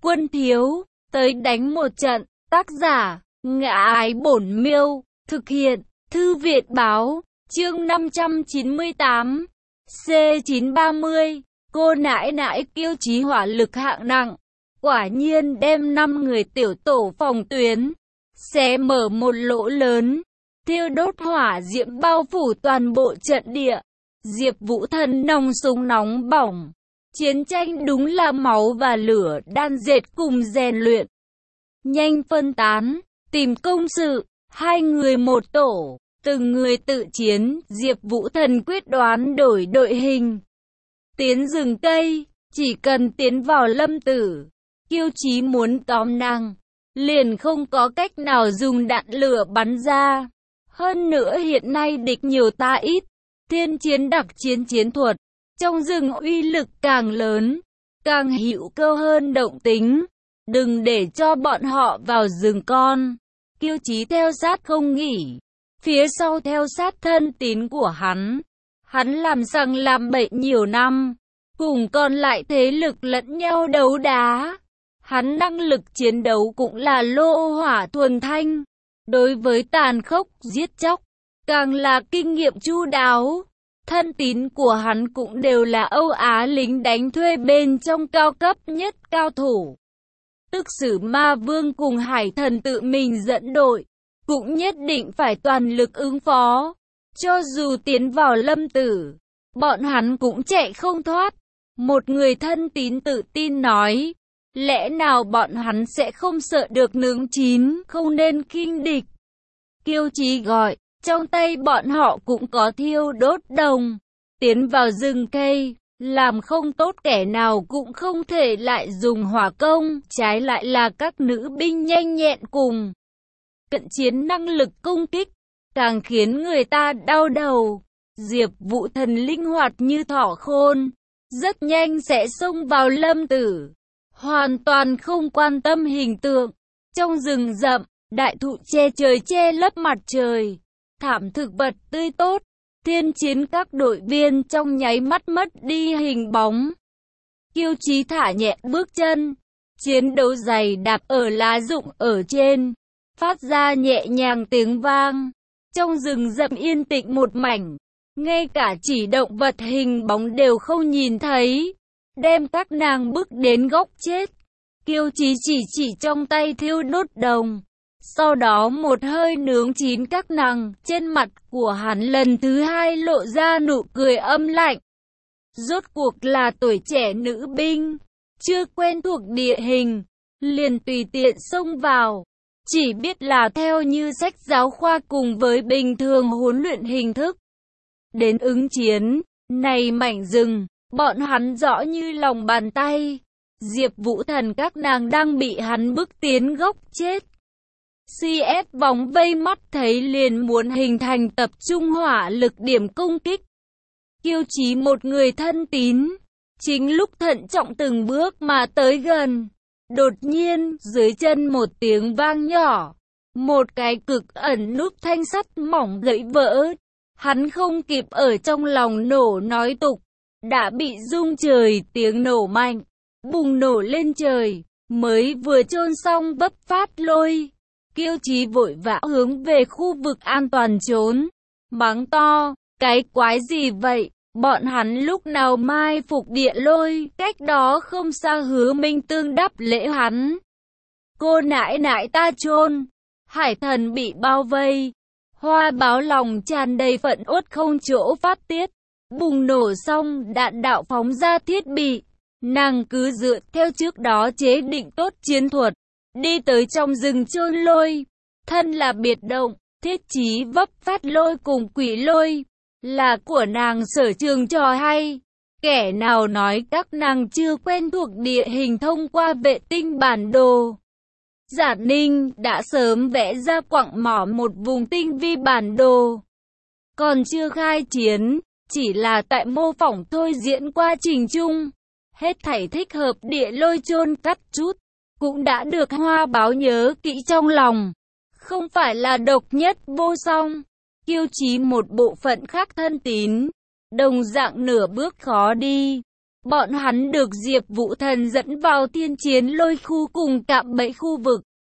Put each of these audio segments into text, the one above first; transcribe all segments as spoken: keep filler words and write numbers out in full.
quân thiếu, tới đánh một trận. Tác giả, Ngã Ái Bổn Miêu, thực hiện, Thư Viện Báo, chương năm trăm chín mươi tám, C chín ba mươi, cô nãi nãi Kiêu Chí hỏa lực hạng nặng, quả nhiên đem năm người tiểu tổ phòng tuyến, xé mở một lỗ lớn, thiêu đốt hỏa diễm bao phủ toàn bộ trận địa. Diệp Vũ Thần nòng súng nóng bỏng, chiến tranh đúng là máu và lửa đan dệt cùng rèn luyện. Nhanh phân tán, tìm công sự, hai người một tổ, từng người tự chiến. Diệp Vũ Thần quyết đoán đổi đội hình, tiến rừng cây, chỉ cần tiến vào Lâm Tử, Kiêu Chí muốn tóm nàng, liền không có cách nào dùng đạn lửa bắn ra. Hơn nữa hiện nay địch nhiều ta ít, thiên chiến đặc chiến chiến thuật, trong rừng uy lực càng lớn, càng hữu cơ hơn động tính. Đừng để cho bọn họ vào rừng con. Kiêu Chí theo sát không nghỉ, phía sau theo sát thân tín của hắn. Hắn làm sằng làm bậy nhiều năm, cùng còn lại thế lực lẫn nhau đấu đá. Hắn năng lực chiến đấu cũng là lô hỏa thuần thanh, đối với tàn khốc giết chóc, càng là kinh nghiệm chu đáo. Thân tín của hắn cũng đều là Âu Á lính đánh thuê bên trong cao cấp nhất cao thủ. Tức Sử Ma Vương cùng Hải Thần tự mình dẫn đội, cũng nhất định phải toàn lực ứng phó. Cho dù tiến vào Lâm Tử, bọn hắn cũng chạy không thoát. Một người thân tín tự tin nói, lẽ nào bọn hắn sẽ không sợ được nướng chín, không nên khinh địch. Kiêu Chí gọi, trong tay bọn họ cũng có thiêu đốt đồng, tiến vào rừng cây. Làm không tốt kẻ nào cũng không thể lại dùng hỏa công, trái lại là các nữ binh nhanh nhẹn cùng cận chiến năng lực công kích, càng khiến người ta đau đầu. Diệp Vũ Thần linh hoạt như thỏ khôn, rất nhanh sẽ xông vào Lâm Tử, hoàn toàn không quan tâm hình tượng. Trong rừng rậm, đại thụ che trời che lấp mặt trời, thảm thực vật tươi tốt. Thiên chiến các đội viên trong nháy mắt mất đi hình bóng. Kiêu Chí thả nhẹ bước chân, chiến đấu giày đạp ở lá rụng ở trên, phát ra nhẹ nhàng tiếng vang. Trong rừng rậm yên tĩnh một mảnh, ngay cả chỉ động vật hình bóng đều không nhìn thấy, đem các nàng bước đến góc chết. Kiêu Chí chỉ chỉ trong tay thiêu đốt đồng, sau đó một hơi nướng chín các nàng. Trên mặt của hắn lần thứ hai lộ ra nụ cười âm lạnh. Rốt cuộc là tuổi trẻ nữ binh, chưa quen thuộc địa hình, liền tùy tiện xông vào. Chỉ biết là theo như sách giáo khoa cùng với bình thường huấn luyện hình thức đến ứng chiến. Này mảnh rừng, bọn hắn rõ như lòng bàn tay. Diệp Vũ Thần các nàng đang bị hắn bức tiến góc chết. xê ép vòng vây mắt thấy liền muốn hình thành tập trung hỏa lực điểm công kích. Kiêu Chí một người thân tín, chính lúc thận trọng từng bước mà tới gần. Đột nhiên, dưới chân một tiếng vang nhỏ, một cái cực ẩn nút thanh sắt mỏng gãy vỡ. Hắn không kịp ở trong lòng nổ nói tục, đã bị rung trời. Tiếng nổ mạnh, bùng nổ lên trời, mới vừa chôn xong vấp phát lôi. Kiêu Chí vội vã hướng về khu vực an toàn trốn, mắng to, cái quái gì vậy, bọn hắn lúc nào mai phục địa lôi, cách đó không xa. Hứa Minh Tương đáp lễ hắn, cô nãi nãi ta chôn. Hải Thần bị bao vây, Hoa Báo lòng tràn đầy phẫn uất không chỗ phát tiết. Bùng nổ xong đạn đạo phóng ra thiết bị, nàng cứ dựa theo trước đó chế định tốt chiến thuật, đi tới trong rừng chôn lôi. Thân là biệt động, thiết chí vấp phát lôi cùng quỷ lôi, là của nàng sở trường trò hay. Kẻ nào nói các nàng chưa quen thuộc địa hình thông qua vệ tinh bản đồ. Giả Ninh đã sớm vẽ ra quặng mỏ một vùng tinh vi bản đồ, còn chưa khai chiến, chỉ là tại mô phỏng thôi diễn quá trình chung. Hết thảy thích hợp địa lôi chôn cắt chút, cũng đã được Hoa Báo nhớ kỹ trong lòng, không phải là độc nhất vô song. Kiêu Chí một bộ phận khác thân tín, đồng dạng nửa bước khó đi. bọn hắn được Diệp Vũ Thần dẫn vào thiên chiến lôi khu cùng cạm bẫy khu vực.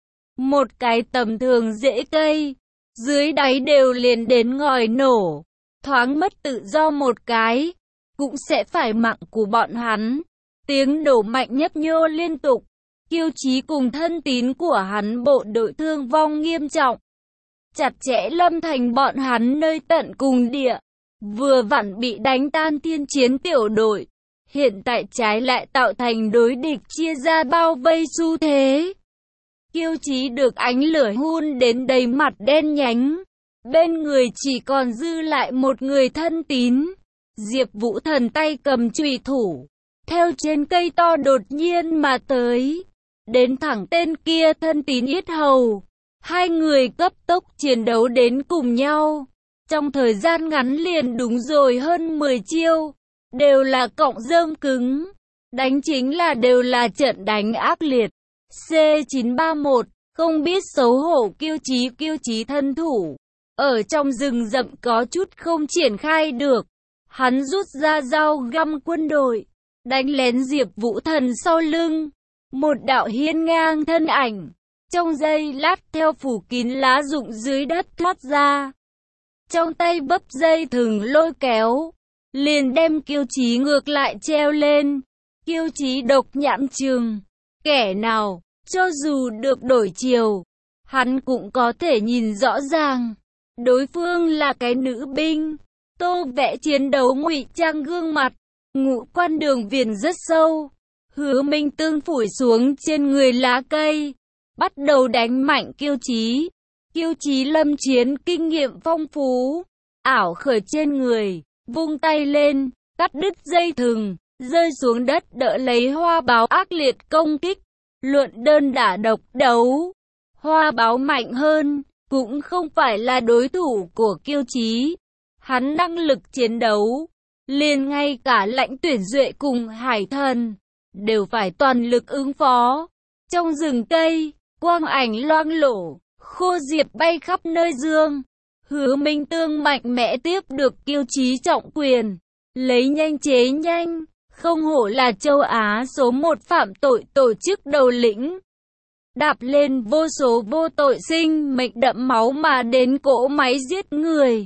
Một cái tầm thường rễ cây, dưới đáy đều liền đến ngòi nổ, thoáng mất tự do một cái, cũng sẽ phải mạng của bọn hắn. Tiếng nổ mạnh nhấp nhô liên tục, Kiêu Chí cùng thân tín của hắn bộ đội thương vong nghiêm trọng. Chặt chẽ Lâm Thành bọn hắn nơi tận cùng địa, vừa vặn bị đánh tan thiên chiến tiểu đội. Hiện tại trái lại tạo thành đối địch chia ra bao vây xu thế. Kiêu Chí được ánh lửa hun đến đầy mặt đen nhánh. Bên người chỉ còn dư lại một người thân tín. Diệp Vũ Thần tay cầm chùy thủ, theo trên cây to đột nhiên mà tới, đến thẳng tên kia thân tín yết hầu. Hai người cấp tốc chiến đấu đến cùng nhau. Trong thời gian ngắn liền đúng rồi hơn mười chiêu, đều là cọng rơm cứng. Đánh chính là đều là trận đánh ác liệt. C chín ba mốt, không biết xấu hổ Kiêu Chí Kiêu Chí thân thủ. Ở trong rừng rậm có chút không triển khai được. Hắn rút ra dao găm quân đội, đánh lén Diệp Vũ Thần sau lưng. Một đạo hiên ngang thân ảnh, trong giây lát theo phủ kín lá rụng dưới đất thoát ra. Trong tay bấp dây thừng lôi kéo, liền đem Kiêu Chí ngược lại treo lên. Kiêu Chí độc nhãn trừng, kẻ nào, cho dù được đổi chiều, hắn cũng có thể nhìn rõ ràng. Đối phương là cái nữ binh, tô vẽ chiến đấu ngụy trang gương mặt, ngũ quan đường viền rất sâu. Hứa Minh Tương phủi xuống trên người lá cây, bắt đầu đánh mạnh Kiêu Chí. Kiêu Chí lâm chiến kinh nghiệm phong phú, ảo khởi trên người, vung tay lên, cắt đứt dây thừng, rơi xuống đất đỡ lấy Hoa Báo ác liệt công kích. Luận đơn đả độc đấu, Hoa Báo mạnh hơn, cũng không phải là đối thủ của Kiêu Chí. Hắn năng lực chiến đấu, liền ngay cả Lãnh Tuyển Duệ cùng Hải Thần đều phải toàn lực ứng phó. Trong rừng cây, quang ảnh loang lổ, khô diệp bay khắp nơi dương. Hứa Minh Tương mạnh mẽ tiếp được Kiêu Chí trọng quyền, lấy nhanh chế nhanh, không hổ là châu Á số một phạm tội tổ chức đầu lĩnh. Đạp lên vô số vô tội sinh mệnh đẫm máu mà đến cỗ máy giết người.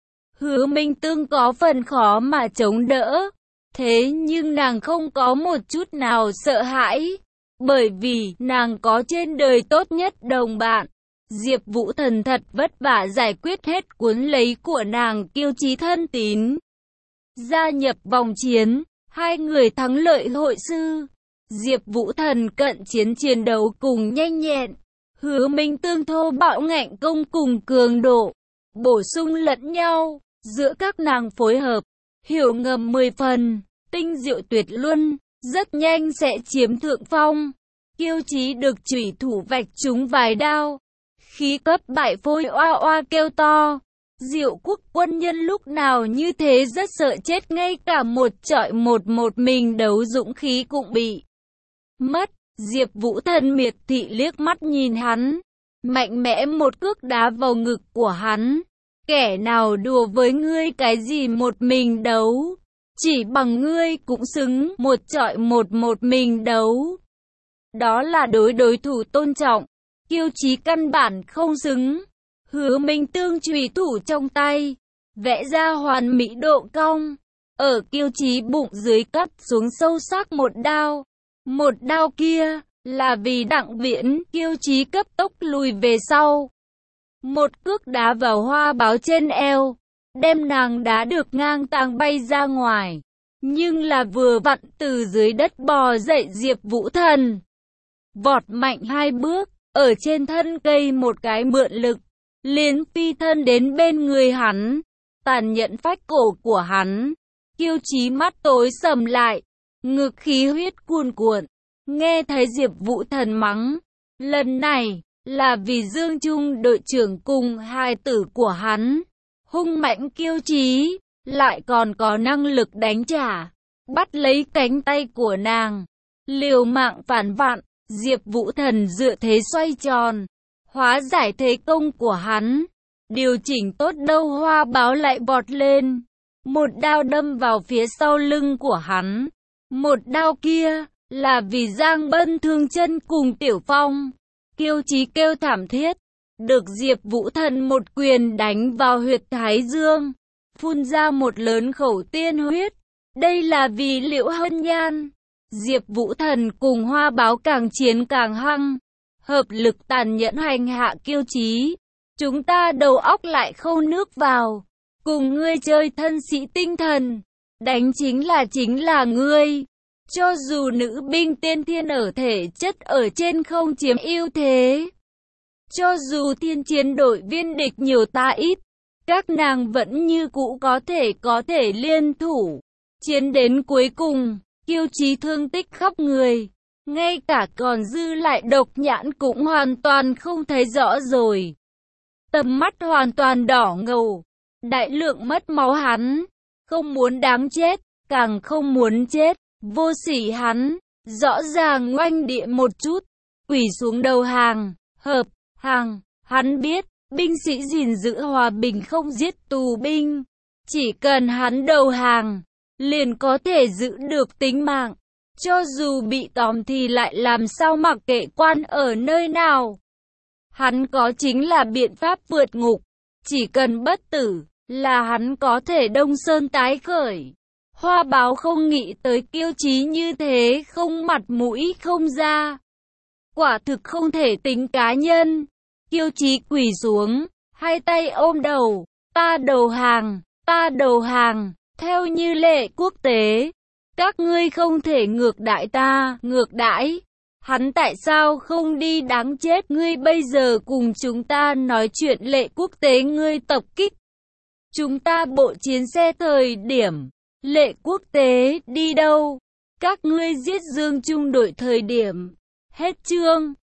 Hứa Minh Tương có phần khó mà chống đỡ, thế nhưng nàng không có một chút nào sợ hãi, bởi vì nàng có trên đời tốt nhất đồng bạn. Diệp Vũ Thần thật vất vả giải quyết hết cuốn lấy của nàng Kiêu Chí thân tín. Gia nhập vòng chiến, hai người thắng lợi hội sư. Diệp Vũ Thần cận chiến chiến đấu cùng nhanh nhẹn, Hứa Minh Tương thô bạo ngạnh công cùng cường độ, bổ sung lẫn nhau, giữa các nàng phối hợp, hiểu ngầm mười phần, tinh diệu tuyệt luân, rất nhanh sẽ chiếm thượng phong. Kiêu Chí được chủy thủ vạch trúng vài đao, khí cấp bại phôi oa oa kêu to. Diệu Quốc quân nhân lúc nào như thế rất sợ chết, ngay cả một trọi một một mình đấu dũng khí cũng bị mất. Diệp Vũ Thần miệt thị liếc mắt nhìn hắn, mạnh mẽ một cước đá vào ngực của hắn. Kẻ nào đùa với ngươi cái gì một mình đấu, chỉ bằng ngươi cũng xứng một trọi một một mình đấu. Đó là đối đối thủ tôn trọng, Kiêu Chí căn bản không xứng. Hứa Minh Tương chùy thủ trong tay, vẽ ra hoàn mỹ độ cong, ở Kiêu Chí bụng dưới cắt xuống sâu sắc một đao. Một đao kia là vì Đặng Viễn. Kiêu Chí cấp tốc lùi về sau, một cước đá vào Hoa Báo trên eo, đem nàng đá được ngang tàng bay ra ngoài. Nhưng là vừa vặn từ dưới đất bò dậy Diệp Vũ Thần, vọt mạnh hai bước, ở trên thân cây một cái mượn lực, liền phi thân đến bên người hắn, tàn nhẫn phách cổ của hắn. Kiêu Chí mắt tối sầm lại, ngực khí huyết cuồn cuộn, nghe thấy Diệp Vũ Thần mắng, lần này là vì Dương Trung đội trưởng cùng hài tử của hắn. Hung mãnh Kiêu Chí, lại còn có năng lực đánh trả, bắt lấy cánh tay của nàng, liều mạng phản vặn. Diệp Vũ Thần dựa thế xoay tròn, hóa giải thế công của hắn, điều chỉnh tốt đâu Hoa Báo lại vọt lên, một đao đâm vào phía sau lưng của hắn. Một đao kia, là vì Giang Bân thương chân cùng Tiểu Phong. Kiêu Chí kêu thảm thiết, được Diệp Vũ Thần một quyền đánh vào huyệt thái dương, phun ra một lớn khẩu tiên huyết. Đây là vì Liễu Hân Nhan. Diệp Vũ Thần cùng Hoa Báo càng chiến càng hăng, hợp lực tàn nhẫn hành hạ Kiêu Chí. Chúng ta đầu óc lại khâu nước vào, cùng ngươi chơi thân sĩ tinh thần, đánh chính là chính là ngươi. Cho dù nữ binh tiên thiên ở thể chất ở trên không chiếm ưu thế, cho dù thiên chiến đội viên địch nhiều ta ít, các nàng vẫn như cũ có thể có thể liên thủ, chiến đến cuối cùng. Kiêu Chí thương tích khắp người, ngay cả còn dư lại độc nhãn cũng hoàn toàn không thấy rõ rồi. Tầm mắt hoàn toàn đỏ ngầu, đại lượng mất máu hắn, không muốn đáng chết, càng không muốn chết. Vô Sỉ hắn, rõ ràng oanh địa một chút, quỳ xuống đầu hàng, hợp, hàng, hắn biết, binh sĩ gìn giữ hòa bình không giết tù binh, chỉ cần hắn đầu hàng, liền có thể giữ được tính mạng, cho dù bị tóm thì lại làm sao mặc kệ quan ở nơi nào. Hắn có chính là biện pháp vượt ngục, chỉ cần bất tử, là hắn có thể Đông Sơn tái khởi. Hoa Báo không nghĩ tới Kiêu Chí như thế không mặt mũi không ra. Quả thực không thể tính cá nhân. Kiêu Chí quỳ xuống, hai tay ôm đầu, ta đầu hàng, ta đầu hàng, theo như lệ quốc tế. Các ngươi không thể ngược đãi ta, ngược đãi. Hắn tại sao không đi đáng chết? Ngươi bây giờ cùng chúng ta nói chuyện lệ quốc tế, ngươi tập kích chúng ta bộ chiến xe thời điểm lệ quốc tế đi đâu? Các ngươi giết Dương Trung đội thời điểm. Hết chương.